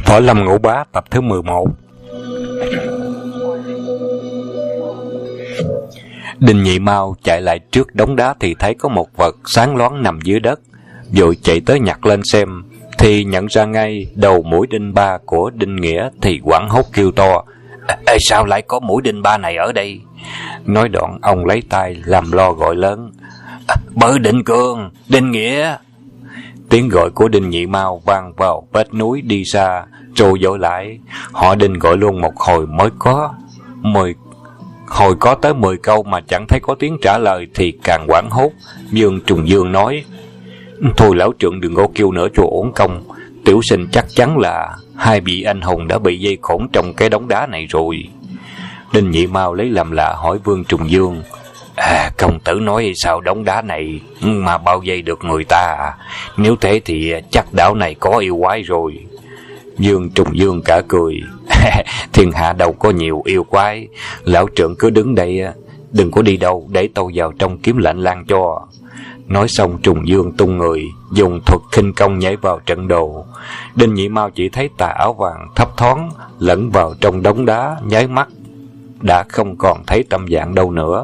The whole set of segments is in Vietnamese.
Võ Lâm Ngũ Bá tập thứ 11. Đinh Nhị Mao chạy lại trước đống đá thì thấy có một vật sáng loáng nằm dưới đất, vội chạy tới nhặt lên xem, thì nhận ra ngay đầu mũi đinh ba của Đinh Nghĩa, thì hoảng hốt kêu to: Ê, sao lại có mũi đinh ba này ở đây? Nói đoạn ông lấy tay làm lo gọi lớn: Bớ Định Cương, Đinh Nghĩa. Tiếng gọi của Đinh Nhị Mao vang vào vách núi đi xa, rồi dội lại. Họ Đinh gọi luôn một hồi mới có hồi có tới 10 câu mà chẳng thấy có tiếng trả lời thì càng hoảng hốt. Dương Trùng Dương nói: Thôi lão trượng đừng có kêu nữa cho uổng công, tiểu sinh chắc chắn là hai vị anh hùng đã bị dây khổn trong cái đống đá này rồi. Đinh Nhị Mao lấy làm lạ hỏi Vương Trùng Dương: Công tử nói sao đống đá này mà bao vây được người ta à? Nếu thế thì chắc đảo này có yêu quái rồi. Dương Trùng Dương cả cười: Thiên hạ đâu có nhiều yêu quái, lão trượng cứ đứng đây, đừng có đi đâu, để tôi vào trong kiếm lệnh lan cho. Nói xong Trùng Dương tung người, dùng thuật khinh công nhảy vào trận đồ. Đinh Nhị Mao chỉ thấy tà áo vàng thấp thoáng lẫn vào trong đống đá, nháy mắt đã không còn thấy tâm dạng đâu nữa.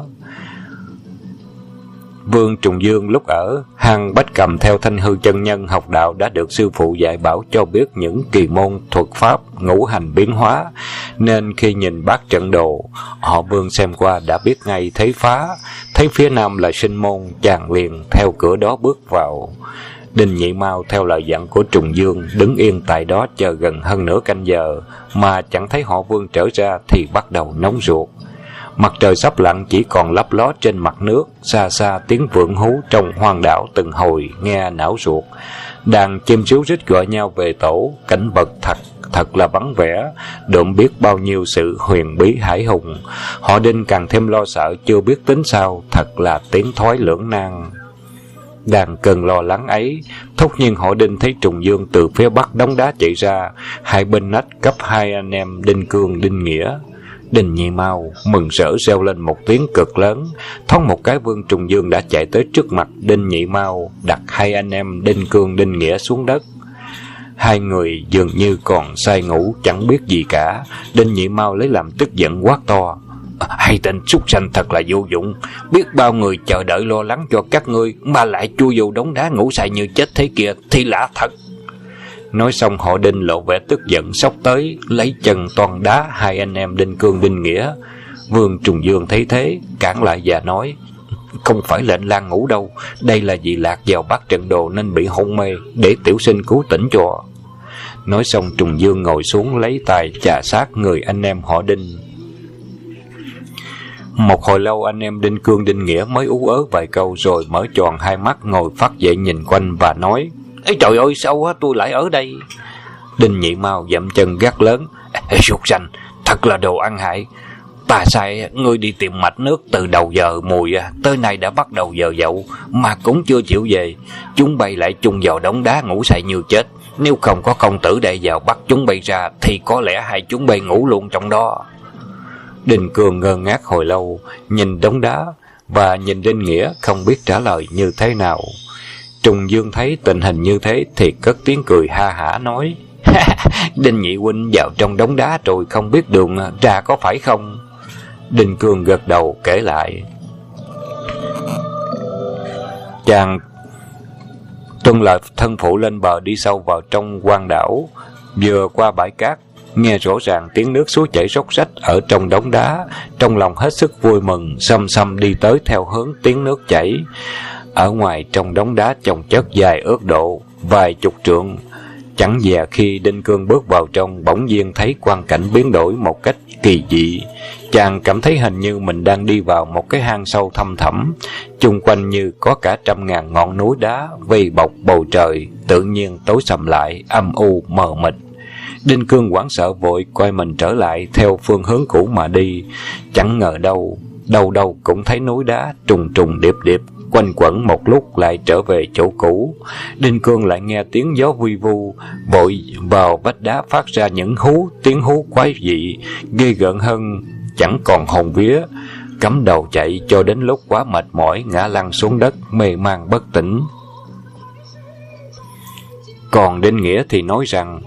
Vương Trùng Dương lúc ở hang Bách Cầm theo Thanh Hư chân nhân học đạo đã được sư phụ dạy bảo cho biết những kỳ môn thuật pháp ngũ hành biến hóa, nên khi nhìn bát trận đồ, họ Vương xem qua đã biết ngay thấy phá, thấy phía nam là sinh môn, chàng liền theo cửa đó bước vào. Đinh Nhị Mao theo lời dặn của Trùng Dương đứng yên tại đó chờ gần hơn nửa canh giờ mà chẳng thấy họ Vương trở ra thì bắt đầu nóng ruột. Mặt trời sắp lặn chỉ còn lấp ló trên mặt nước, xa xa tiếng vượn hú trong hoang đảo từng hồi nghe não ruột. Đàn chim ríu rít gọi nhau về tổ, cảnh vật thật là vắng vẻ, đượm biết bao nhiêu sự huyền bí hải hùng. Họ Đinh càng thêm lo sợ chưa biết tính sao, thật là tiến thoái lưỡng nan. Đang cần lo lắng ấy, thốt nhiên họ Đinh thấy Trùng Dương từ phía bắc đống đá chạy ra, hai bên nách cấp hai anh em Đinh Cương Đinh Nghĩa. Đinh Nhị Mao mừng rỡ reo lên một tiếng cực lớn, thoáng một cái Vương Trùng Dương đã chạy tới trước mặt Đinh Nhị Mao, đặt hai anh em Đinh Cương Đinh Nghĩa xuống đất. Hai người dường như còn say ngủ chẳng biết gì cả. Đinh Nhị Mao lấy làm tức giận quát to: Hai tên súc sanh thật là vô dụng, biết bao người chờ đợi lo lắng cho các ngươi mà lại chui vô đống đá ngủ say như chết thế kia thì lạ thật. Nói xong họ Đinh lộ vẻ tức giận xốc tới lấy chân toàn đá hai anh em Đinh Cương Đinh Nghĩa. Vương Trùng Dương thấy thế cản lại và nói: Không phải lệnh lan ngủ đâu, đây là vì lạc vào bát trận đồ nên bị hôn mê, để tiểu sinh cứu tỉnh cho. Nói xong Trùng Dương ngồi xuống lấy tay chà sát người anh em họ Đinh. Một hồi lâu anh em Đinh Cương Đinh Nghĩa mới ú ớ vài câu rồi mở tròn hai mắt ngồi phắt dậy nhìn quanh và nói: Ê trời ơi, sao tôi lại ở đây? Đinh Nhị Mao dậm chân gắt lớn: Súc sanh, thật là đồ ăn hại. Ta sai ngươi đi tìm mạch nước từ đầu giờ mùi tới nay đã bắt đầu giờ dậu mà cũng chưa chịu về. Chúng bay lại chung vào đống đá ngủ say như chết. Nếu không có công tử đệ vào bắt chúng bay ra thì có lẽ hai chúng bay ngủ luôn trong đó. Đinh Cương ngơ ngác hồi lâu, nhìn đống đá và nhìn Đinh Nghĩa không biết trả lời như thế nào. Trùng Dương thấy tình hình như thế thì cất tiếng cười ha hả nói: Đinh Nhị huynh vào trong đống đá rồi không biết đường ra có phải không? Đinh Cương gật đầu kể lại. Chàng tuân lời thân phụ lên bờ đi sâu vào trong hoang đảo, vừa qua bãi cát nghe rõ ràng tiếng nước suối chảy róc rách ở trong đống đá, trong lòng hết sức vui mừng, xăm xăm đi tới theo hướng tiếng nước chảy. Ở ngoài trong đống đá chồng chất dài ước độ vài chục trượng. Chẳng dè khi Đinh Cương bước vào trong, bỗng nhiên thấy quang cảnh biến đổi một cách kỳ dị. Chàng cảm thấy hình như mình đang đi vào một cái hang sâu thăm thẳm, chung quanh như có cả trăm ngàn ngọn núi đá vây bọc bầu trời, tự nhiên tối sầm lại, âm u mờ mịt. Đinh Cương hoảng sợ vội quay mình trở lại theo phương hướng cũ mà đi. Chẳng ngờ đâu đâu cũng thấy núi đá trùng trùng điệp điệp, quanh quẩn một lúc lại trở về chỗ cũ. Đinh Cương lại nghe tiếng gió vi vu, vội vào vách đá phát ra những tiếng hú quái dị, ghê gợn hơn chẳng còn hồn vía. Cắm đầu chạy cho đến lúc quá mệt mỏi ngã lăn xuống đất mê man bất tỉnh. Còn Đinh Nghĩa thì nói rằng: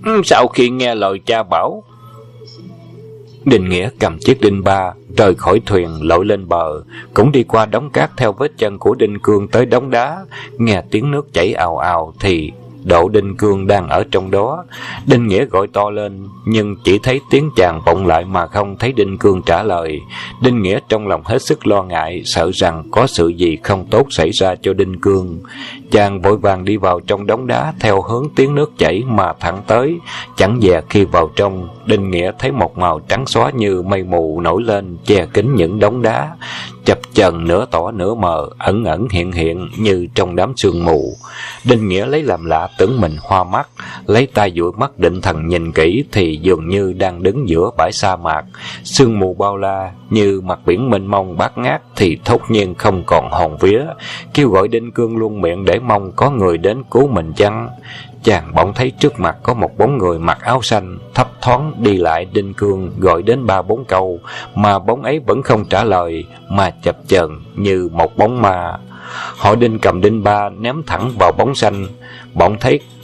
Sau khi nghe lời cha bảo, Đinh Nghĩa cầm chiếc đinh ba rời khỏi thuyền lội lên bờ, cũng đi qua đống cát theo vết chân của Đinh Cương tới đống đá. Nghe tiếng nước chảy ào ào thì độ Đinh Cương đang ở trong đó. Đinh Nghĩa gọi to lên, nhưng chỉ thấy tiếng chàng vọng lại mà không thấy Đinh Cương trả lời. Đinh Nghĩa trong lòng hết sức lo ngại, sợ rằng có sự gì không tốt xảy ra cho Đinh Cương. Chàng vội vàng đi vào trong đống đá theo hướng tiếng nước chảy mà thẳng tới. Chẳng dè khi vào trong, Đinh Nghĩa thấy một màu trắng xóa như mây mù nổi lên che kín những đống đá, chập chờn nửa tỏ nửa mờ, ẩn ẩn hiện hiện như trong đám sương mù. Đinh Nghĩa lấy làm lạ, tưởng mình hoa mắt, lấy tay dụi mắt định thần nhìn kỹ thì dường như đang đứng giữa bãi sa mạc. Sương mù bao la như mặt biển mênh mông bát ngát thì thốt nhiên không còn hồn vía, kêu gọi Đinh Cương luôn miệng để mong có người đến cứu mình chăng. Chàng bỗng thấy trước mặt có một bóng người mặc áo xanh thấp thoáng đi lại. Đinh Cương gọi đến 3-4 câu mà bóng ấy vẫn không trả lời, mà chập chờn như một bóng ma. Họ Đinh cầm đinh ba ném thẳng vào bóng xanh, bỗng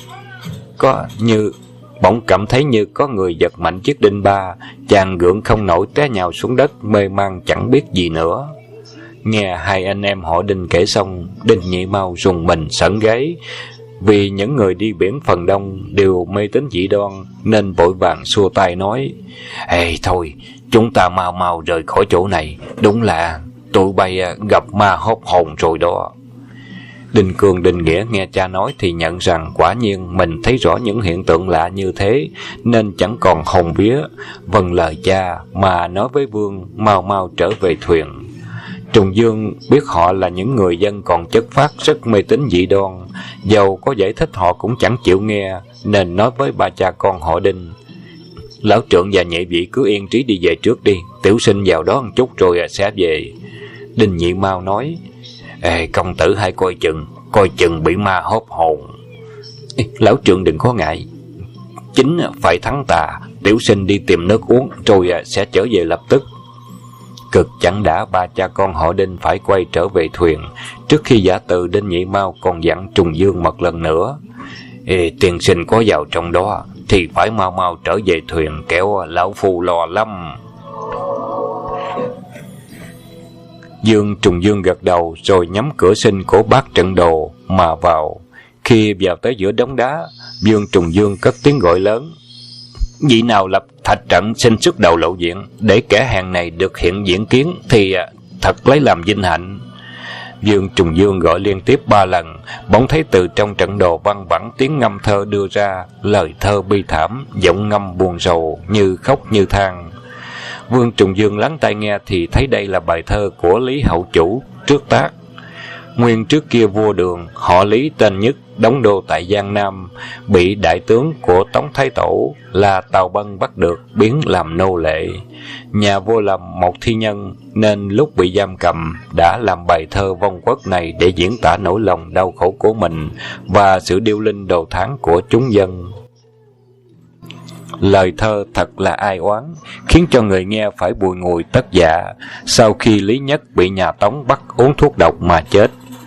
cảm thấy như có người giật mạnh chiếc đinh ba. Chàng gượng không nổi té nhào xuống đất, mê man chẳng biết gì nữa. Nghe hai anh em họ Đinh kể xong, Đinh Nhị Mao rùng mình sởn gáy, vì những người đi biển phần đông đều mê tín dị đoan, nên vội vàng xua tay nói: Ê thôi, chúng ta mau mau rời khỏi chỗ này, đúng là tụi bay gặp ma hốt hồn rồi đó. Đinh Cương, Đinh Nghĩa nghe cha nói thì nhận rằng quả nhiên mình thấy rõ những hiện tượng lạ như thế, nên chẳng còn hồn vía, vâng lời cha mà nói với Vương mau mau trở về thuyền. Trùng Dương biết họ là những người dân còn chất phác rất mê tín dị đoan, dầu có giải thích họ cũng chẳng chịu nghe, nên nói với ba cha con họ Đinh: Lão Trượng và nhị vị cứ yên trí đi về trước đi, tiểu sinh vào đó một chút rồi sẽ về. Đinh Nhị Mao nói: Ê, công tử hãy coi chừng bị ma hốt hồn. Lão Trượng đừng có ngại, chính phải thắng tà, tiểu sinh đi tìm nước uống rồi sẽ trở về lập tức. Cực chẳng đã, ba cha con họ Đinh phải quay trở về thuyền. Trước khi giả từ, Đinh Nhị Mao còn dặn Trùng Dương một lần nữa: Tiên sinh có vào trong đó thì phải mau mau trở về thuyền, kẻo lão phu lo lắm. Trùng Dương gật đầu rồi nhắm cửa sinh của bát trận đồ mà vào. Khi vào tới giữa đống đá, Trùng Dương cất tiếng gọi lớn: Vị nào lập thạch trận xin xuất đầu lộ diện, để kẻ hèn này được hiện diễn kiến thì thật lấy làm vinh hạnh. Trùng Dương gọi liên tiếp 3 lần, bỗng thấy từ trong trận đồ văng vẳng tiếng ngâm thơ đưa ra, lời thơ bi thảm, giọng ngâm buồn rầu như khóc như than. Trùng Dương lắng tai nghe thì thấy đây là bài thơ của Lý Hậu Chủ trước tác. Nguyên trước kia vua Đường, họ Lý tên Nhất, đóng đô tại Giang Nam, bị đại tướng của Tống Thái Tổ là Tào Bân bắt được, biến làm nô lệ. Nhà vua làm một thi nhân, nên lúc bị giam cầm đã làm bài thơ vong quốc này để diễn tả nỗi lòng đau khổ của mình và sự điêu linh đồ thán của chúng dân. Lời thơ thật là ai oán, khiến cho người nghe phải bùi ngùi tất dạ, sau khi Lý Nhất bị nhà Tống bắt uống thuốc độc mà chết.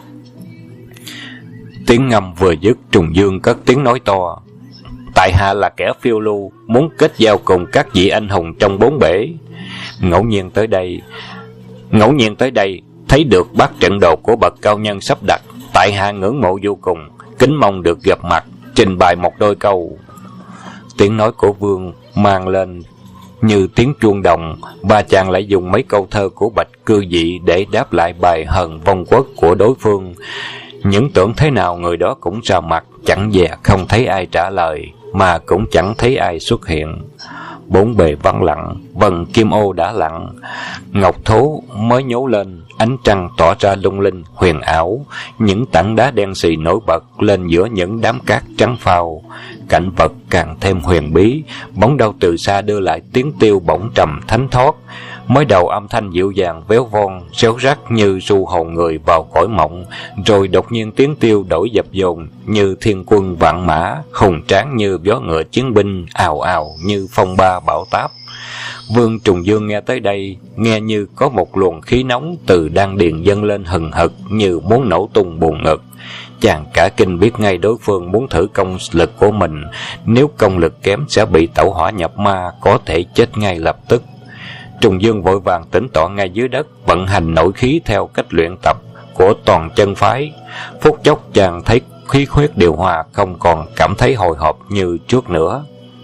Tiếng ngâm vừa dứt, Trùng Dương cất tiếng nói to: Tại hạ là kẻ phiêu lưu, muốn kết giao cùng các vị anh hùng trong 4 bể. Ngẫu nhiên tới đây thấy được bát trận đồ của bậc cao nhân sắp đặt, tại hạ ngưỡng mộ vô cùng, kính mong được gặp mặt, trình bày một đôi câu. Tiếng nói của Vương mang lên như tiếng chuông đồng, ba chàng lại dùng mấy câu thơ của Bạch Cư Dị để đáp lại bài hờn vong quốc của đối phương. Những tưởng thế nào người đó cũng ra mặt, chẳng dè không thấy ai trả lời, mà cũng chẳng thấy ai xuất hiện. 4 bề vắng lặng, vầng kim ô đã lặng, ngọc thố mới nhố lên, ánh trăng tỏ ra lung linh huyền ảo, những tảng đá đen xì nổi bật lên giữa những đám cát trắng phao. Cảnh vật càng thêm huyền bí, bóng đâu từ xa đưa lại tiếng tiêu bỗng trầm thánh thót. Mới đầu âm thanh dịu dàng véo von réo rắt như ru hồn người vào cõi mộng, rồi đột nhiên tiếng tiêu đổi dập dồn như thiên quân vạn mã, hùng tráng như vó ngựa chiến binh, ào ào như phong ba bão táp. Vương Trùng Dương nghe tới đây, nghe như có một luồng khí nóng từ đan điền dâng lên hừng hực như muốn nổ tung buồng ngực. Chàng cả kinh biết ngay đối phương muốn thử công lực của mình, nếu công lực kém sẽ bị tẩu hỏa nhập ma, có thể chết ngay lập tức. Trùng Dương vội vàng tĩnh tọa ngay dưới đất, vận hành nội khí theo cách luyện tập của toàn chân phái. Phút chốc chàng thấy khí huyết điều hòa, không còn cảm thấy hồi hộp như trước nữa.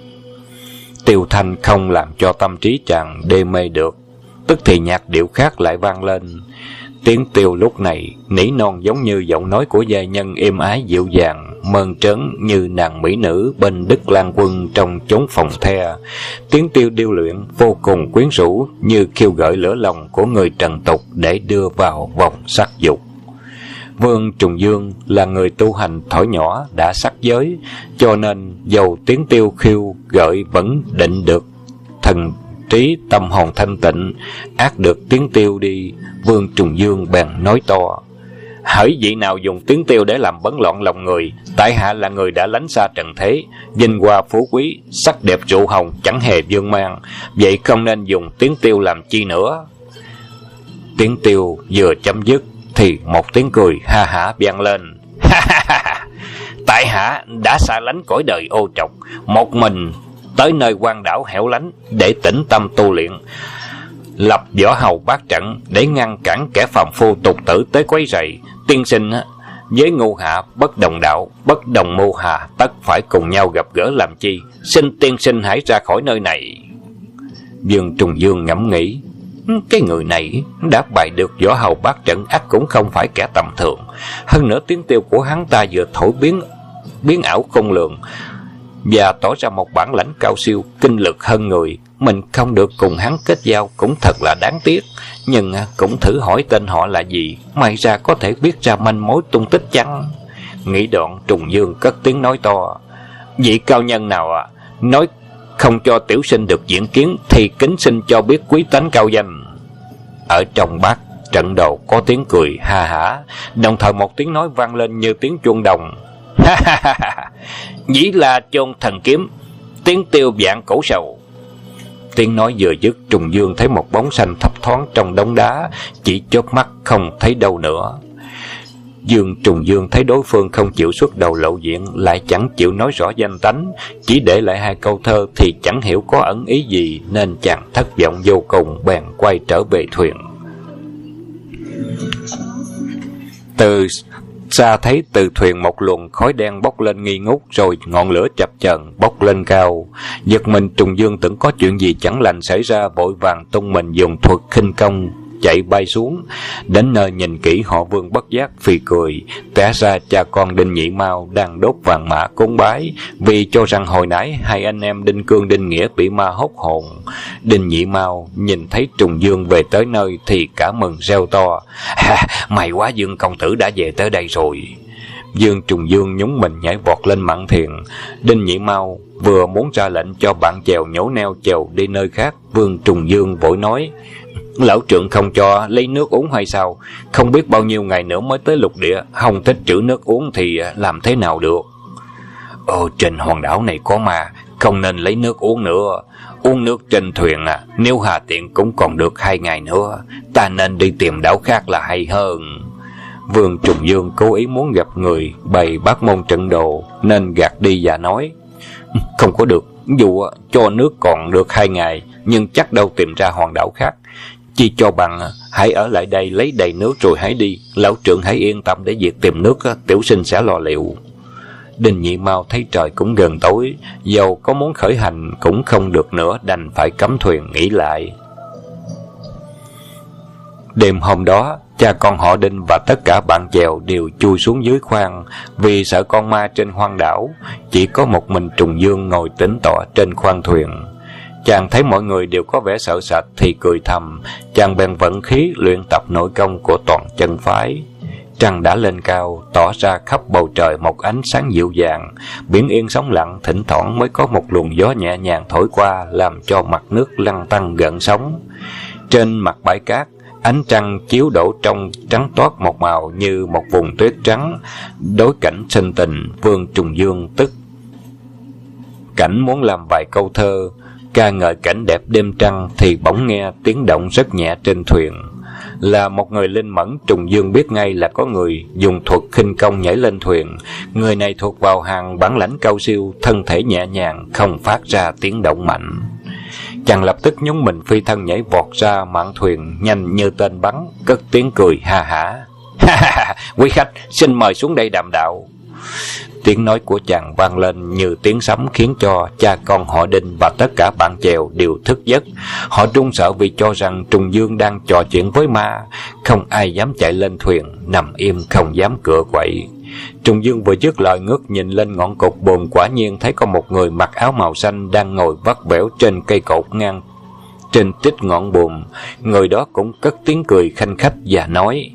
Tiêu thanh không làm cho tâm trí chàng đê mê được, tức thì nhạc điệu khác lại vang lên. Tiếng tiêu lúc này nỉ non giống như giọng nói của giai nhân êm ái dịu dàng, mơn trớn như nàng mỹ nữ bên Đức Lan Quân trong chốn phòng the. Tiếng tiêu điêu luyện vô cùng quyến rũ, như khiêu gợi lửa lòng của người trần tục để đưa vào vòng sắc dục. Vương Trùng Dương là người tu hành thổi nhỏ đã sắc giới, cho nên dầu tiếng tiêu khiêu gợi vẫn định được thần trí tâm hồn thanh tịnh. Ác được tiếng tiêu đi, Vương Trùng Dương bèn nói to: hỡi vị nào dùng tiếng tiêu để làm bấn loạn lòng người, tại hạ là người đã lánh xa trần thế, vinh hoa phú quý, sắc đẹp rượu hồng chẳng hề vương mang, vậy không nên dùng tiếng tiêu làm chi nữa. Tiếng tiêu vừa chấm dứt thì một tiếng cười ha hả vang lên. Tại hạ đã xa lánh cõi đời ô trọc, một mình tới nơi quan đảo hẻo lánh để tĩnh tâm tu luyện, lập võ hầu bát trận để ngăn cản kẻ phàm phu tục tử tới quấy rầy. Tiên sinh với ngu hạ bất đồng đạo, bất đồng mưu hà, tất phải cùng nhau gặp gỡ làm chi? Xin tiên sinh hãy ra khỏi nơi này. Vương Trùng Dương ngẫm nghĩ, cái người này đã bày được võ hầu bát trận, ắt cũng không phải kẻ tầm thường. Hơn nữa tiếng tiêu của hắn ta vừa thổi biến ảo khôn lường và tỏ ra một bản lãnh cao siêu, kinh lực hơn người. Mình không được cùng hắn kết giao cũng thật là đáng tiếc, nhưng cũng thử hỏi tên họ là gì, may ra có thể biết ra manh mối tung tích chăng. Nghĩ đoạn, Trùng Dương cất tiếng nói to: vị cao nhân nào ạ? Nói không cho tiểu sinh được diễn kiến thì kính xin cho biết quý tánh cao danh. Ở trong bát trận đồ có tiếng cười ha hả, đồng thời một tiếng nói vang lên như tiếng chuông đồng. Dĩ là Chôn Thần Kiếm, tiếng tiêu vạn cổ sầu. Tiếng nói vừa dứt, Trùng Dương thấy một bóng xanh thấp thoáng trong đống đá, chỉ chớp mắt không thấy đâu nữa. Trùng Dương thấy đối phương không chịu xuất đầu lộ diện, lại chẳng chịu nói rõ danh tánh, chỉ để lại hai câu thơ thì chẳng hiểu có ẩn ý gì, nên chàng thất vọng vô cùng, bèn quay trở về thuyền. Từ xa thấy từ thuyền một luồng khói đen bốc lên nghi ngút, rồi ngọn lửa chập chờn bốc lên cao. Giật mình, Trùng Dương tưởng có chuyện gì chẳng lành xảy ra, vội vàng tung mình dùng thuật khinh công chạy bay xuống. Đến nơi nhìn kỹ, họ Vương bất giác phì cười. Té ra cha con Đinh Nhị Mao đang đốt vàng mã cúng bái, vì cho rằng hồi nãy hai anh em Đinh Cương Đinh Nghĩa bị ma hốt hồn. Đinh Nhị Mao nhìn thấy Trùng Dương về tới nơi thì cả mừng reo to: may quá, Dương công tử đã về tới đây rồi. Trùng Dương nhúng mình nhảy vọt lên mạn thuyền. Đinh Nhị Mao vừa muốn ra lệnh cho bạn chèo nhổ neo chèo đi nơi khác, Vương Trùng Dương vội nói: lão trượng không cho lấy nước uống hay sao? Không biết bao nhiêu ngày nữa mới tới lục địa, không tích trữ nước uống thì làm thế nào được? Trên hòn đảo này có ma, không nên lấy nước uống nữa. Uống nước trên thuyền nếu hà tiện cũng còn được 2 ngày nữa. Ta nên đi tìm đảo khác là hay hơn. Vương Trùng Dương cố ý muốn gặp người bày bát môn trận đồ, nên gạt đi và nói: không có được, dù cho nước còn được 2 ngày, nhưng chắc đâu tìm ra hòn đảo khác. Chi cho bằng hãy ở lại đây lấy đầy nước rồi hãy đi. Lão trưởng hãy yên tâm, để việc tìm nước tiểu sinh sẽ lo liệu. Đinh Nhị Mao thấy trời cũng gần tối, dầu có muốn khởi hành cũng không được nữa, đành phải cấm thuyền nghỉ lại. Đêm hôm đó, cha con họ Đinh và tất cả bạn chèo đều chui xuống dưới khoang, vì sợ con ma trên hoang đảo. Chỉ có một mình Trùng Dương ngồi tĩnh tọa trên khoang thuyền. Chàng thấy mọi người đều có vẻ sợ sệt thì cười thầm. Chàng bèn vận khí luyện tập nội công của toàn chân phái. Trăng đã lên cao, tỏ ra khắp bầu trời một ánh sáng dịu dàng. Biển yên sóng lặng, thỉnh thoảng mới có một luồng gió nhẹ nhàng thổi qua, làm cho mặt nước lăn tăn gợn sóng. Trên mặt bãi cát, ánh trăng chiếu đổ trong trắng toát một màu như một vùng tuyết trắng. Đối cảnh sinh tình, Vương Trùng Dương tức cảnh muốn làm vài câu thơ. ca ngợi cảnh đẹp đêm trăng thì bỗng nghe tiếng động rất nhẹ trên thuyền. Là một người linh mẫn, Trùng Dương biết ngay là có người dùng thuật khinh công nhảy lên thuyền. Người này thuộc vào hàng bản lãnh cao siêu, thân thể nhẹ nhàng, không phát ra tiếng động mạnh. Chàng lập tức nhúng mình phi thân nhảy vọt ra mạn thuyền, nhanh như tên bắn, cất tiếng cười ha hả. Quý khách, xin mời xuống đây đàm đạo. Tiếng nói của chàng vang lên như tiếng sấm, khiến cho cha con họ Đinh và tất cả bạn chèo đều thức giấc. Họ run sợ vì cho rằng Trùng Dương đang trò chuyện với ma. Không ai dám chạy lên thuyền, nằm im không dám cựa quậy. Trùng Dương vừa dứt lời ngước nhìn lên ngọn cột buồm, quả nhiên thấy có một người mặc áo màu xanh đang ngồi vắt vẻo trên cây cột ngang trên trích ngọn buồm. Người đó cũng cất tiếng cười khanh khách và nói: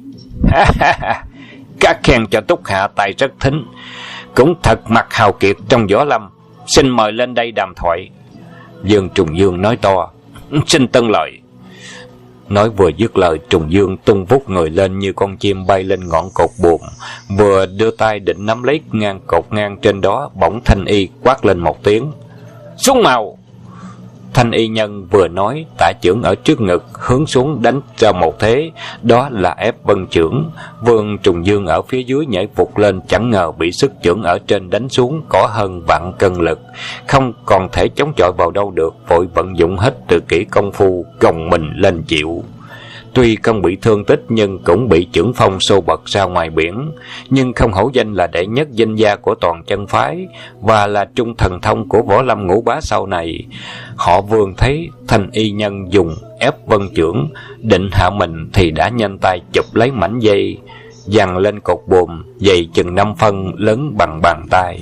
Các khen cho Túc Hạ tài rất thính, cũng thật mặt hào kiệt trong võ lâm, xin mời lên đây đàm thoại. Dương Trùng Dương nói to: Xin tuân lời. Nói vừa dứt lời, Trùng Dương tung vút người lên như con chim bay lên ngọn cột buồm, vừa đưa tay định nắm lấy ngang cột ngang trên đó, bỗng Thanh Y quát lên một tiếng: Xuống màu! Thanh Y nhân vừa nói, tả chưởng ở trước ngực hướng xuống đánh ra một thế, đó là ép vân chưởng. Vương Trùng Dương ở phía dưới nhảy vụt lên, chẳng ngờ bị sức chưởng ở trên đánh xuống có hơn vạn cân lực, không còn thể chống chọi vào đâu được, vội vận dụng hết tự kỷ công phu gồng mình lên chịu. Tuy không bị thương tích nhưng cũng bị chưởng phong xô bật ra ngoài biển. Nhưng không hổ danh là đệ nhất danh gia của toàn chân phái và là trung thần thông của võ lâm ngũ bá sau này. Họ Vương thấy Thanh Y nhân dùng ép vân chưởng định hạ mình thì đã nhanh tay chụp lấy mảnh dây giằng lên cột buồm, dày chừng 5 phân, lớn bằng bàn tay.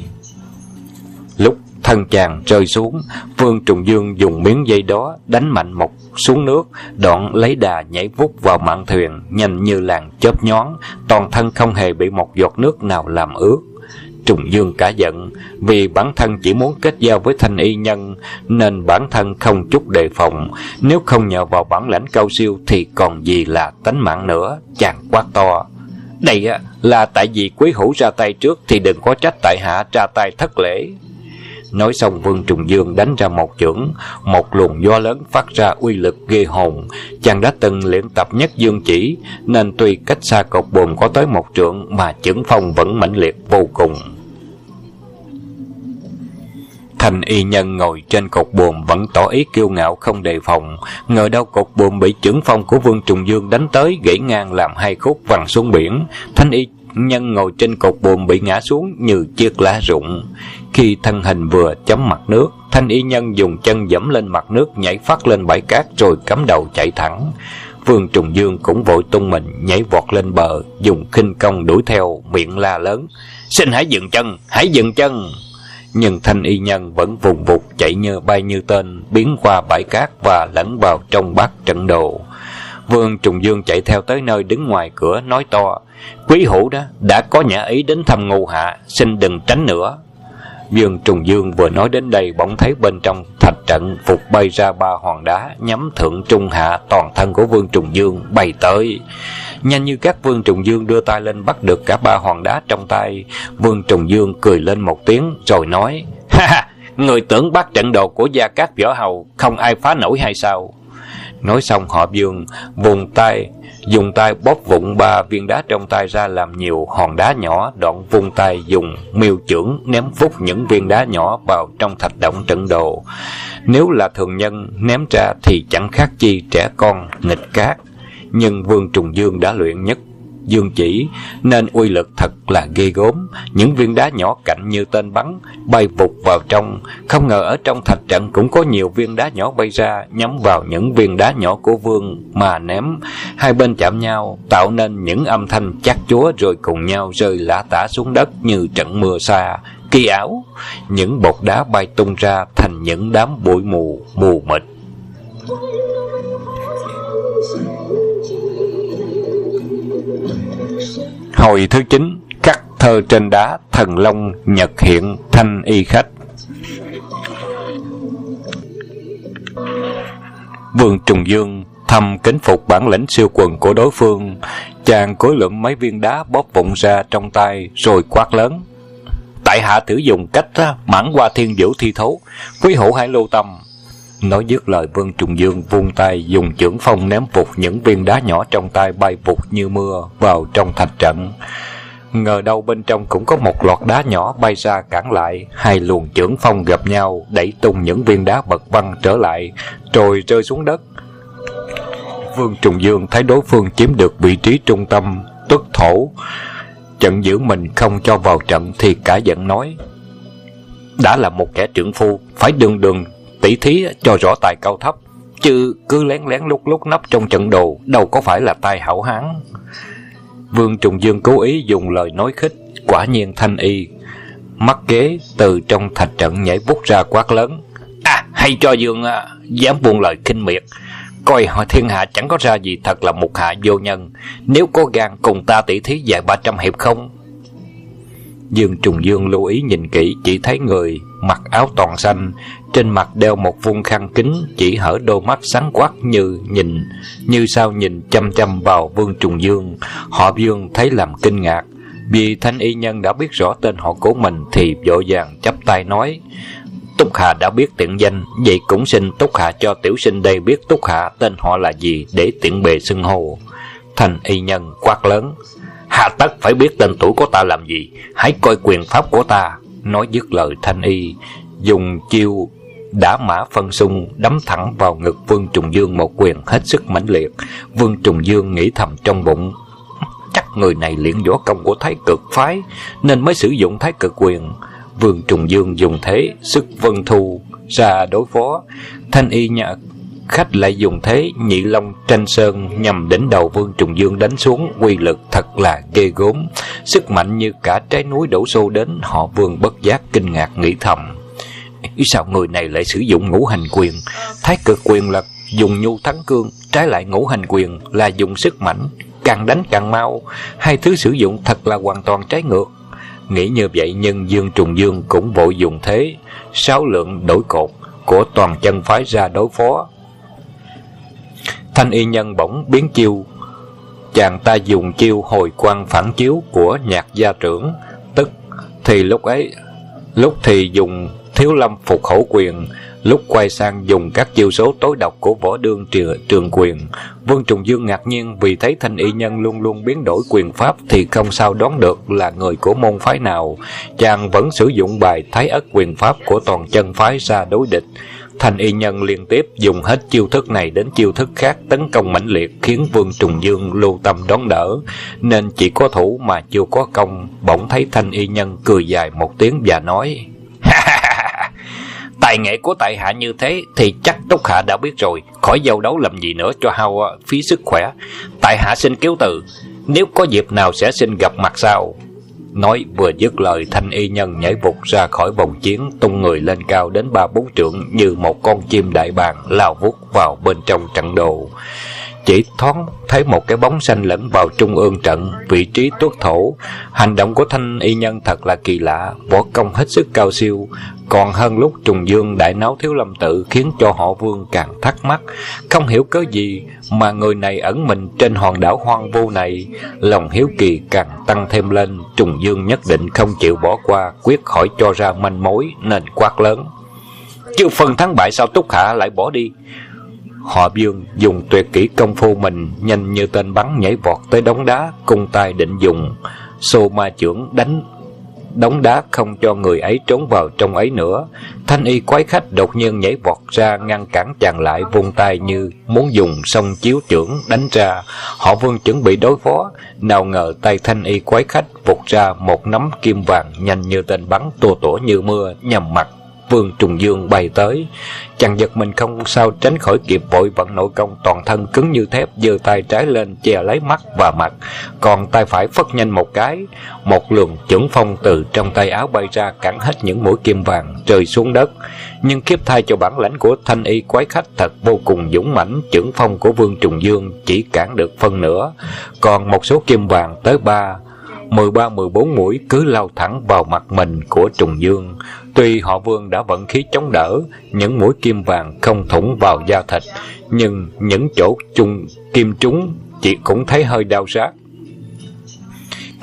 Lúc thân chàng rơi xuống, Vương Trùng Dương dùng miếng dây đó đánh mạnh một xuống nước, đoạn lấy đà nhảy vút vào mạn thuyền, nhanh như làn chớp nhoáng, toàn thân không hề bị một giọt nước nào làm ướt. Trùng Dương cả giận, vì bản thân chỉ muốn kết giao với Thanh Y nhân nên bản thân không chút đề phòng, nếu không nhờ vào bản lãnh cao siêu thì còn gì là tánh mạng nữa. Chàng quát to: Đây là tại vì quý hữu ra tay trước thì đừng có trách tại hạ ra tay thất lễ. Nói xong, Vương Trùng Dương đánh ra một chưởng, một luồng gió lớn phát ra uy lực ghê hồn. Chàng đã từng luyện tập nhất dương chỉ nên tuy cách xa cột buồm có tới 1 trượng mà chưởng phong vẫn mãnh liệt vô cùng. Thanh Y nhân ngồi trên cột buồm vẫn tỏ ý kiêu ngạo không đề phòng, ngờ đâu cột buồm bị chưởng phong của Vương Trùng Dương đánh tới, gãy ngang làm 2 khúc văng xuống biển. Thanh Y nhân ngồi trên cột buồm bị ngã xuống như chiếc lá rụng. Khi thân hình vừa chấm mặt nước, Thanh Y nhân dùng chân giẫm lên mặt nước, nhảy phát lên bãi cát rồi cắm đầu chạy thẳng. Vương Trùng Dương cũng vội tung mình nhảy vọt lên bờ, dùng khinh công đuổi theo, miệng la lớn: Xin hãy dừng chân, hãy dừng chân! Nhưng Thanh Y nhân vẫn vùng vụt chạy như bay như tên, biến qua bãi cát và lẫn vào trong bát trận đồ. Vương Trùng Dương chạy theo tới nơi đứng ngoài cửa, nói to: Quý hữu đó đã có nhã ý đến thăm Ngô hạ, xin đừng tránh nữa. Vương Trùng Dương vừa nói đến đây, bỗng thấy bên trong thạch trận vụt bay ra 3 hòn đá, nhắm thượng trung hạ toàn thân của Vương Trùng Dương bay tới. Nhanh như các, Vương Trùng Dương đưa tay lên bắt được cả 3 hòn đá trong tay. Vương Trùng Dương cười lên một tiếng rồi nói: Ha, người tưởng bắt trận đồ của Gia Cát Võ Hầu không ai phá nổi hay sao? Nói xong, họ Vương dùng tay bóp vụn 3 viên đá trong tay ra làm nhiều hòn đá nhỏ, đoạn vung tay dùng miêu chưởng ném vút những viên đá nhỏ vào trong thạch động trận đồ. Nếu là thường nhân ném ra thì chẳng khác chi trẻ con nghịch cát, nhưng Vương Trùng Dương đã luyện nhất dương chỉ nên uy lực thật là ghê gớm. Những viên đá nhỏ cạnh như tên bắn bay vụt vào trong. Không ngờ ở trong thạch trận cũng có nhiều viên đá nhỏ bay ra, nhắm vào những viên đá nhỏ của Vương mà ném. Hai bên chạm nhau tạo nên những âm thanh chát chúa, rồi cùng nhau rơi lả tả xuống đất như trận mưa sa. Kỳ ảo, những bột đá bay tung ra thành những đám bụi mù mịt. Hồi thứ 9, khắc thơ trên đá, thần long nhật hiện, Thanh Y khách. Vương Trùng Dương thầm kính phục bản lĩnh siêu quần của đối phương. Chàng cối lượm mấy viên đá bóp vụn ra trong tay rồi quát lớn: Tại hạ thử dùng cách mãn qua thiên vũ thi thố, quý hữu hãy lưu tâm. Nói dứt lời, Vương Trùng Dương vung tay dùng chưởng phong ném vụt những viên đá nhỏ trong tay bay vụt như mưa vào trong thạch trận. Ngờ đâu bên trong cũng có một loạt đá nhỏ bay ra cản lại. Hai luồng chưởng phong gặp nhau, đẩy tung những viên đá bật văng trở lại, rồi rơi xuống đất. Vương Trùng Dương thấy đối phương chiếm được vị trí trung tâm tuất thổ, chặn giữ mình không cho vào trận, thì cả giận nói: đã là một kẻ trượng phu, phải đường đường tỉ thí cho rõ tài cao thấp, chứ cứ lén lén lút lút nấp trong trận đồ, đâu có phải là tài hảo hán. Vương Trùng Dương cố ý dùng lời nói khích. Quả nhiên Thanh Y mắc kế từ trong thạch trận nhảy vút ra quát lớn: hay cho Dương dám buông lời khinh miệt, coi họ thiên hạ chẳng có ra gì, thật là một hạ vô nhân. Nếu có gan cùng ta tỉ thí dài 300 hiệp không? Dương Trùng Dương lưu ý nhìn kỹ, chỉ thấy người mặc áo toàn xanh, trên mặt đeo một vuông khăn kính, chỉ hở đôi mắt sáng quắc như sao nhìn chăm chăm vào Vương Trùng Dương. Họ Vương thấy làm kinh ngạc, vì Thanh Y nhân đã biết rõ tên họ của mình thì vội vàng chắp tay nói: Túc Hạ đã biết tiện danh, vậy cũng xin Túc Hạ cho tiểu sinh đây biết Túc Hạ tên họ là gì, để tiện bề xưng hô. Thanh Y nhân quát lớn: hạ tất phải biết tên tuổi của ta làm gì, hãy coi quyền pháp của ta. Nói dứt lời, Thanh Y dùng chiêu đả mã phân xung đấm thẳng vào ngực Vương Trùng Dương một quyền hết sức mãnh liệt. Vương Trùng Dương nghĩ thầm trong bụng: chắc người này luyện võ công của Thái Cực phái nên mới sử dụng Thái Cực quyền. Vương Trùng Dương dùng thế sức vân thu ra đối phó. Thanh Y nhà khách lại dùng thế nhị long tranh sơn nhằm đỉnh đầu Vương Trùng Dương đánh xuống, uy lực thật là ghê gớm, sức mạnh như cả trái núi đổ xô đến. Họ Vương bất giác kinh ngạc nghĩ thầm: sao người này lại sử dụng ngũ hành quyền? Thái Cực quyền là dùng nhu thắng cương, trái lại ngũ hành quyền là dùng sức mạnh, càng đánh càng mau. Hai thứ sử dụng thật là hoàn toàn trái ngược. Nghĩ như vậy, nhưng Dương Trùng Dương cũng vội dùng thế 6 lượng đổi cột của toàn chân phái ra đối phó. Thanh Y nhân bỗng biến chiêu, chàng ta dùng chiêu hồi quang phản chiếu của Nhạc gia trưởng, lúc thì dùng Thiếu Lâm phục hổ quyền, lúc quay sang dùng các chiêu số tối độc của Võ Đương Trường quyền. Vương Trùng Dương ngạc nhiên vì thấy Thanh Y nhân luôn luôn biến đổi quyền pháp thì không sao đoán được là người của môn phái nào. Chàng vẫn sử dụng bài Thái Ất quyền pháp của toàn chân phái ra đối địch. Thanh Y nhân liên tiếp dùng hết chiêu thức này đến chiêu thức khác tấn công mãnh liệt, khiến Vương Trùng Dương lưu tâm đón đỡ, nên chỉ có thủ mà chưa có công. Bỗng thấy Thanh Y nhân cười dài một tiếng và nói: tài nghệ của tại hạ như thế thì chắc Túc Hạ đã biết rồi, khỏi giao đấu làm gì nữa cho hao phí sức khỏe. Tại hạ xin cáo từ, nếu có dịp nào sẽ xin gặp mặt sau. Nói vừa dứt lời, Thanh Y nhân nhảy vụt ra khỏi vòng chiến, tung người lên cao đến 3-4 trượng, như một con chim đại bàng lao vút vào bên trong trận đồ. Chỉ thoáng thấy một cái bóng xanh lẫn vào trung ương trận, vị trí tuất thổ. Hành động của Thanh Y nhân thật là kỳ lạ, võ công hết sức cao siêu, còn hơn lúc Trùng Dương đại náo Thiếu Lâm tự, khiến cho họ Vương càng thắc mắc, không hiểu cớ gì mà người này ẩn mình trên hòn đảo hoang vu này. Lòng hiếu kỳ càng tăng thêm lên, Trùng Dương nhất định không chịu bỏ qua, quyết khỏi cho ra manh mối, nên quát lớn: chưa phân thắng bại sao Túc Hạ lại bỏ đi? Họ Vương dùng tuyệt kỹ công phu mình, nhanh như tên bắn nhảy vọt tới đống đá, cung tay định dùng xô ma chưởng đánh đống đá không cho người ấy trốn vào trong ấy nữa. Thanh Y quái khách đột nhiên nhảy vọt ra ngăn cản chàng lại, vung tay như muốn dùng song chiếu chưởng đánh ra. Họ Vương chuẩn bị đối phó, nào ngờ tay Thanh Y quái khách vụt ra một nắm kim vàng nhanh như tên bắn, tua tủa như mưa nhằm mặt Vương Trùng Dương bay tới. Chàng giật mình không sao tránh khỏi kịp, vội vận nội công toàn thân cứng như thép, giơ tay trái lên che lấy mắt và mặt, còn tay phải phất nhanh một cái, một luồng chưởng phong từ trong tay áo bay ra cản hết những mũi kim vàng rơi xuống đất. Nhưng khiếp thay cho bản lãnh của Thanh Y quái khách thật vô cùng dũng mãnh, chưởng phong của Vương Trùng Dương chỉ cản được phân nửa, còn một số kim vàng tới 13-14 mũi cứ lao thẳng vào mặt mình của Trùng Dương. Tuy họ Vương đã vận khí chống đỡ, những mũi kim vàng không thủng vào da thịt, nhưng những chỗ kim trúng chỉ cũng thấy hơi đau rát.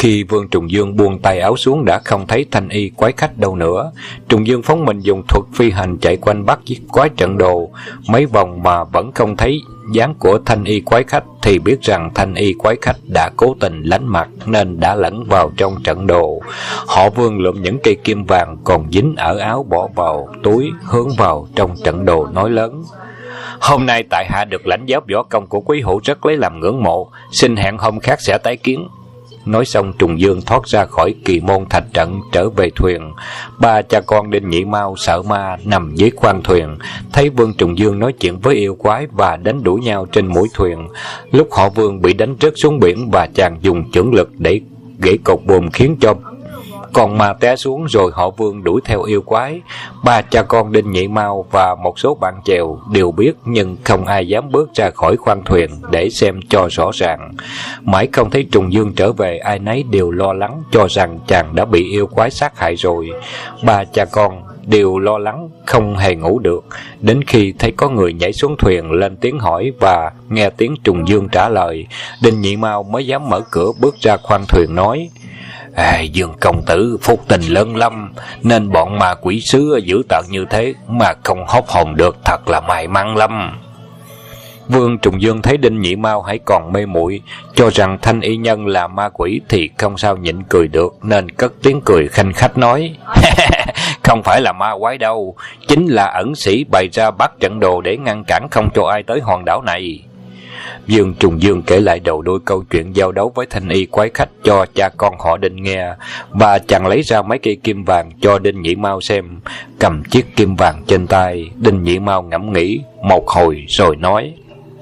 Khi Vương Trùng Dương buông tay áo xuống đã không thấy thanh y quái khách đâu nữa. Trùng Dương phóng mình dùng thuật phi hành chạy quanh bắt giết quái trận đồ mấy vòng mà vẫn không thấy dáng của thanh y quái khách, thì biết rằng thanh y quái khách đã cố tình lánh mặt nên đã lẫn vào trong trận đồ. Họ Vương lượm những cây kim vàng còn dính ở áo bỏ vào túi, hướng vào trong trận đồ nói lớn: "Hôm nay tại hạ được lãnh giáo võ công của quý hữu rất lấy làm ngưỡng mộ, xin hẹn hôm khác sẽ tái kiến." Nói xong Trùng Dương thoát ra khỏi kỳ môn thạch trận trở về thuyền. Ba cha con Đinh Nhị Mao, Sợ Ma nằm dưới khoang thuyền, thấy Vương Trùng Dương nói chuyện với yêu quái và đánh đuổi nhau trên mũi thuyền. Lúc họ Vương bị đánh rớt xuống biển và chàng dùng chưởng lực để gãy cột buồm khiến cho con ma té xuống, rồi họ Vương đuổi theo yêu quái. Ba cha con Đinh Nhị Mao và một số bạn chèo đều biết, nhưng không ai dám bước ra khỏi khoang thuyền để xem cho rõ ràng. Mãi không thấy Trùng Dương trở về, ai nấy đều lo lắng cho rằng chàng đã bị yêu quái sát hại rồi. Ba cha con đều lo lắng không hề ngủ được, đến khi thấy có người nhảy xuống thuyền lên tiếng hỏi và nghe tiếng Trùng Dương trả lời, Đinh Nhị Mao mới dám mở cửa bước ra khoang thuyền nói: "Dương công tử phúc tình lớn lắm, nên bọn ma quỷ sứ dữ tợn như thế mà không hốt hồn được, thật là may mắn lắm." Vương Trùng Dương thấy Đinh Nhị Mao hãy còn mê muội, cho rằng thanh y nhân là ma quỷ thì không sao nhịn cười được, nên cất tiếng cười khanh khách nói: "Không phải là ma quái đâu, chính là ẩn sĩ bày ra bắt trận đồ để ngăn cản không cho ai tới hòn đảo này." Vương Trùng Dương kể lại đầu đuôi câu chuyện giao đấu với thanh y quái khách cho cha con họ Đinh nghe, và chàng lấy ra mấy cây kim vàng cho Đinh Nhị Mao xem. Cầm chiếc kim vàng trên tay, Đinh Nhị Mao ngẫm nghĩ một hồi rồi nói: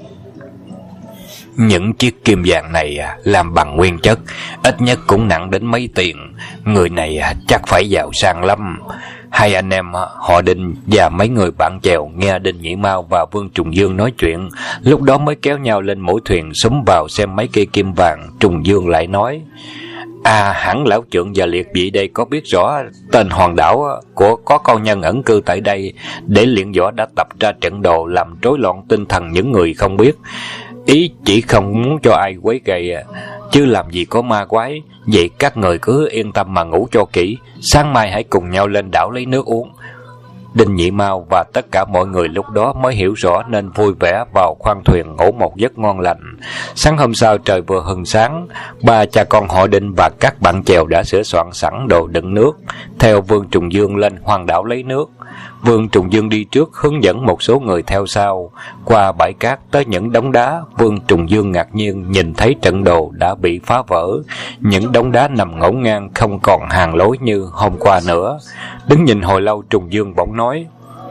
"Những chiếc kim vàng này làm bằng nguyên chất, ít nhất cũng nặng đến mấy tiền. Người này chắc phải giàu sang lắm." Hai anh em họ Đinh và mấy người bạn chèo nghe Đinh Nhị Mao và Vương Trùng Dương nói chuyện, lúc đó mới kéo nhau lên mỗi thuyền xúm vào xem mấy cây kim vàng. Trùng Dương lại nói: Hẳn lão trượng và liệt vị đây có biết rõ tên hòn đảo của có con nhân ẩn cư tại đây để luyện võ đã tập ra trận đồ làm rối loạn tinh thần những người không biết. Ý chỉ không muốn cho ai quấy rầy, chứ làm gì có ma quái. Vậy các người cứ yên tâm mà ngủ cho kỹ, sáng mai hãy cùng nhau lên đảo lấy nước uống." Đinh Nhị Mao và tất cả mọi người lúc đó mới hiểu rõ nên vui vẻ vào khoang thuyền ngủ một giấc ngon lành. Sáng hôm sau trời vừa hừng sáng, ba cha con họ Đinh và các bạn chèo đã sửa soạn sẵn đồ đựng nước, theo Vương Trùng Dương lên hoang đảo lấy nước. Vương Trùng Dương đi trước hướng dẫn một số người theo sau. Qua bãi cát tới những đống đá, Vương Trùng Dương ngạc nhiên nhìn thấy trận đồ đã bị phá vỡ. Những đống đá nằm ngổn ngang, không còn hàng lối như hôm qua nữa. Đứng nhìn hồi lâu, Trùng Dương bỗng nói: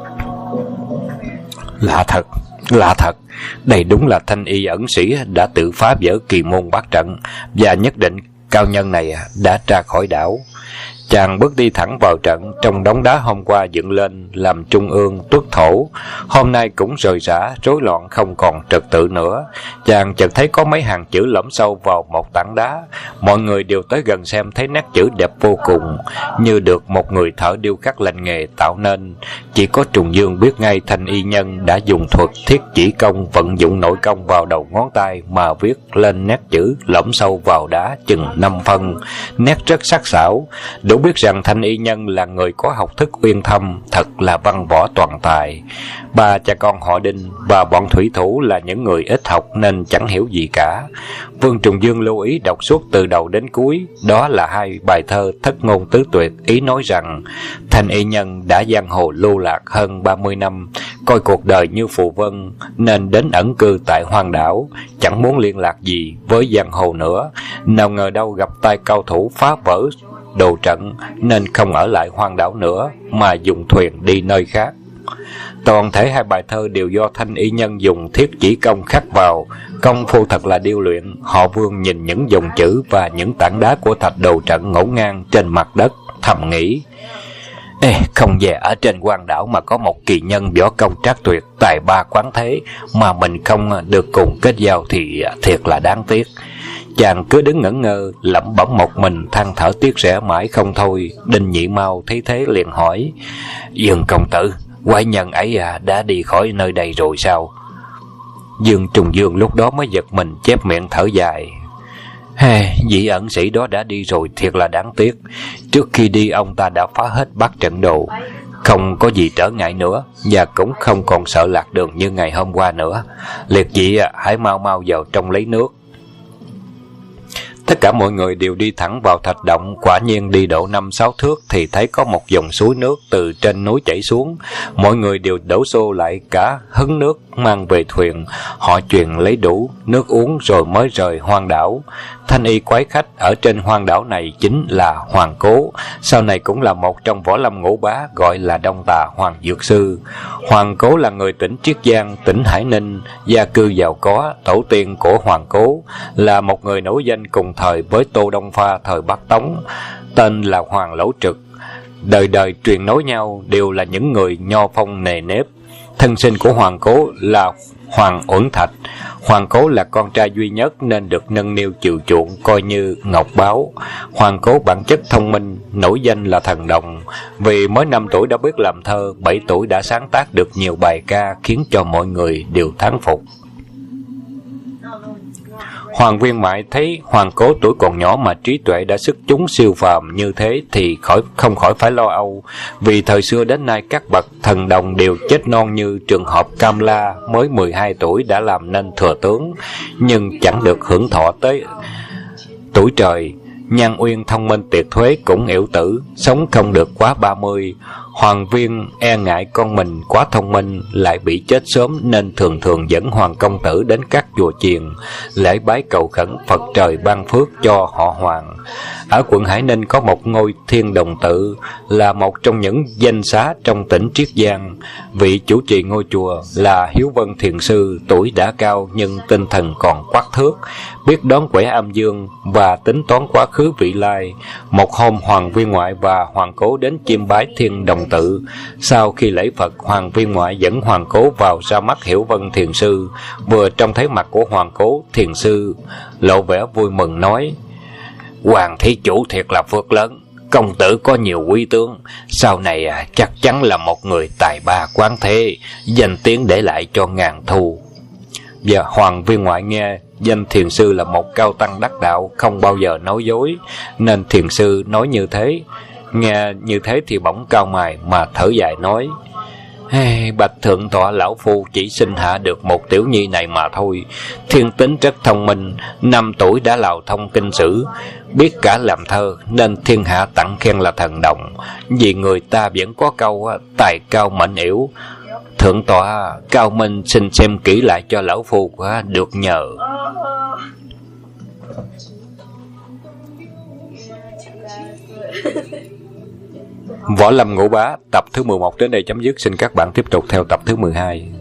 Lạ thật, đây đúng là thanh y ẩn sĩ đã tự phá vỡ kỳ môn bát trận, và nhất định cao nhân này đã ra khỏi đảo." Chàng bước đi thẳng vào trận. Trong đống đá hôm qua dựng lên làm trung ương tuất thổ, hôm nay cũng rời rã rối loạn, không còn trật tự nữa. Chàng chợt thấy có mấy hàng chữ lõm sâu vào một tảng đá. Mọi người đều tới gần xem, thấy nét chữ đẹp vô cùng, như được một người thợ điêu khắc lành nghề tạo nên. Chỉ có Trùng Dương biết ngay thanh y nhân đã dùng thuật thiết chỉ công, vận dụng nội công vào đầu ngón tay mà viết lên nét chữ lõm sâu vào đá chừng 5 phân, nét rất sắc sảo. Đủ biết rằng thanh y nhân là người có học thức uyên thâm, thật là văn võ toàn tài. Ba cha con họ Đinh và bọn thủy thủ là những người ít học nên chẳng hiểu gì cả. Vương Trùng Dương lưu ý đọc suốt từ đầu đến cuối, đó là hai bài thơ thất ngôn tứ tuyệt, ý nói rằng thanh y nhân đã giang hồ lưu lạc hơn 30 năm, coi cuộc đời như phù vân nên đến ẩn cư tại hoang đảo, chẳng muốn liên lạc gì với giang hồ nữa. Nào ngờ đâu gặp tay cao thủ phá vỡ đồ trận nên không ở lại hoang đảo nữa mà dùng thuyền đi nơi khác. Toàn thể hai bài thơ đều do thanh y nhân dùng thiết chỉ công khắc vào, công phu thật là điêu luyện. Họ Vương nhìn những dòng chữ và những tảng đá của thạch đồ trận ngổn ngang trên mặt đất, thầm nghĩ: không dè ở trên hoang đảo mà có một kỳ nhân võ công trác tuyệt, tài ba quán thế mà mình không được cùng kết giao thì thiệt là đáng tiếc. Chàng cứ đứng ngẩn ngơ lẩm bẩm một mình, than thở tiếc rẻ mãi không thôi. Đinh Nhị Mao thấy thế liền hỏi: Dương công tử, quái nhân ấy đã đi khỏi nơi đây rồi sao? Vương Trùng Dương lúc đó mới giật mình, chép miệng thở dài: Vị ẩn sĩ đó đã đi rồi, thiệt là đáng tiếc. Trước khi đi ông ta đã phá hết bát trận đồ, không có gì trở ngại nữa, và cũng không còn sợ lạc đường như ngày hôm qua nữa. Liệt vị hãy mau mau vào trong lấy nước. Tất cả mọi người đều đi thẳng vào thạch động. Quả nhiên đi độ 5-6 thước thì thấy có một dòng suối nước từ trên núi chảy xuống. Mọi người đều đổ xô lại cả hứng nước mang về thuyền. Họ truyền lấy đủ nước uống rồi mới rời hoang đảo. Thanh y quái khách ở trên hoang đảo này chính là Hoàng Cố, sau này cũng là một trong võ lâm ngũ bá, gọi là Đông Tà Hoàng Dược Sư. Hoàng Cố là người tỉnh Triết Giang, tỉnh Hải Ninh, gia cư giàu có. Tổ tiên của Hoàng Cố là một người nổi danh cùng thời với Tô Đông Pha thời Bắc Tống, tên là Hoàng Lỗ Trực. Đời đời truyền nối nhau đều là những người nho phong nề nếp. Thân sinh của Hoàng Cố là Hoàng Uẩn Thạch. Hoàng Cố là con trai duy nhất nên được nâng niu chiều chuộng, coi như ngọc báu. Hoàng Cố bản chất thông minh, nổi danh là thần đồng. Vì mới 5 tuổi đã biết làm thơ, 7 tuổi đã sáng tác được nhiều bài ca khiến cho mọi người đều thán phục. Hoàng Viên Mại thấy Hoàng Cố tuổi còn nhỏ mà trí tuệ đã xuất chúng siêu phàm như thế thì không khỏi phải lo âu. Vì thời xưa đến nay các bậc thần đồng đều chết non, như trường hợp Cam La mới 12 tuổi đã làm nên thừa tướng, nhưng chẳng được hưởng thọ tới tuổi trời. Nhan Uyên thông minh tuyệt thuế cũng yểu tử, sống không được quá 30. Hoàng Viên e ngại con mình quá thông minh lại bị chết sớm, nên thường thường dẫn Hoàng công tử đến các chùa chiền lễ bái cầu khẩn Phật trời ban phước cho họ Hoàng. Ở quận Hải Ninh có một ngôi Thiên Đồng Tự, là một trong những danh xá trong tỉnh Triết Giang. Vị chủ trì ngôi chùa là Hiếu Vân Thiền Sư, tuổi đã cao nhưng tinh thần còn quắc thước, biết đón quẻ âm dương và tính toán quá khứ vị lai. Một hôm Hoàng Viên Ngoại và Hoàng Cố đến chiêm bái Thiên Đồng Tự. Sau khi lễ Phật, Hoàng Viên Ngoại dẫn Hoàng Cố vào ra mắt Hiếu Vân Thiền Sư. Vừa trông thấy mặt của Hoàng Cố, Thiền Sư lộ vẻ vui mừng nói: Hoàng thí chủ thiệt là phước lớn, công tử có nhiều quý tướng, sau này chắc chắn là một người tài ba quán thế, danh tiếng để lại cho ngàn thu. Và Hoàng Viên Ngoại nghe danh Thiền Sư là một cao tăng đắc đạo, không bao giờ nói dối, nên Thiền Sư nói như thế. Nghe như thế thì bỗng cau mày mà thở dài nói: Bạch thượng tọa, lão phu chỉ sinh hạ được một tiểu nhi này mà thôi. Thiên tính rất thông minh, 5 tuổi đã lào thông kinh sử, biết cả làm thơ, nên thiên hạ tặng khen là thần đồng. Vì người ta vẫn có câu tài cao mệnh yểu. Thượng tọa cao minh xin xem kỹ lại cho lão phu được nhờ. Võ lâm ngũ bá tập thứ 11 đến đây chấm dứt. Xin các bạn tiếp tục theo tập thứ 12.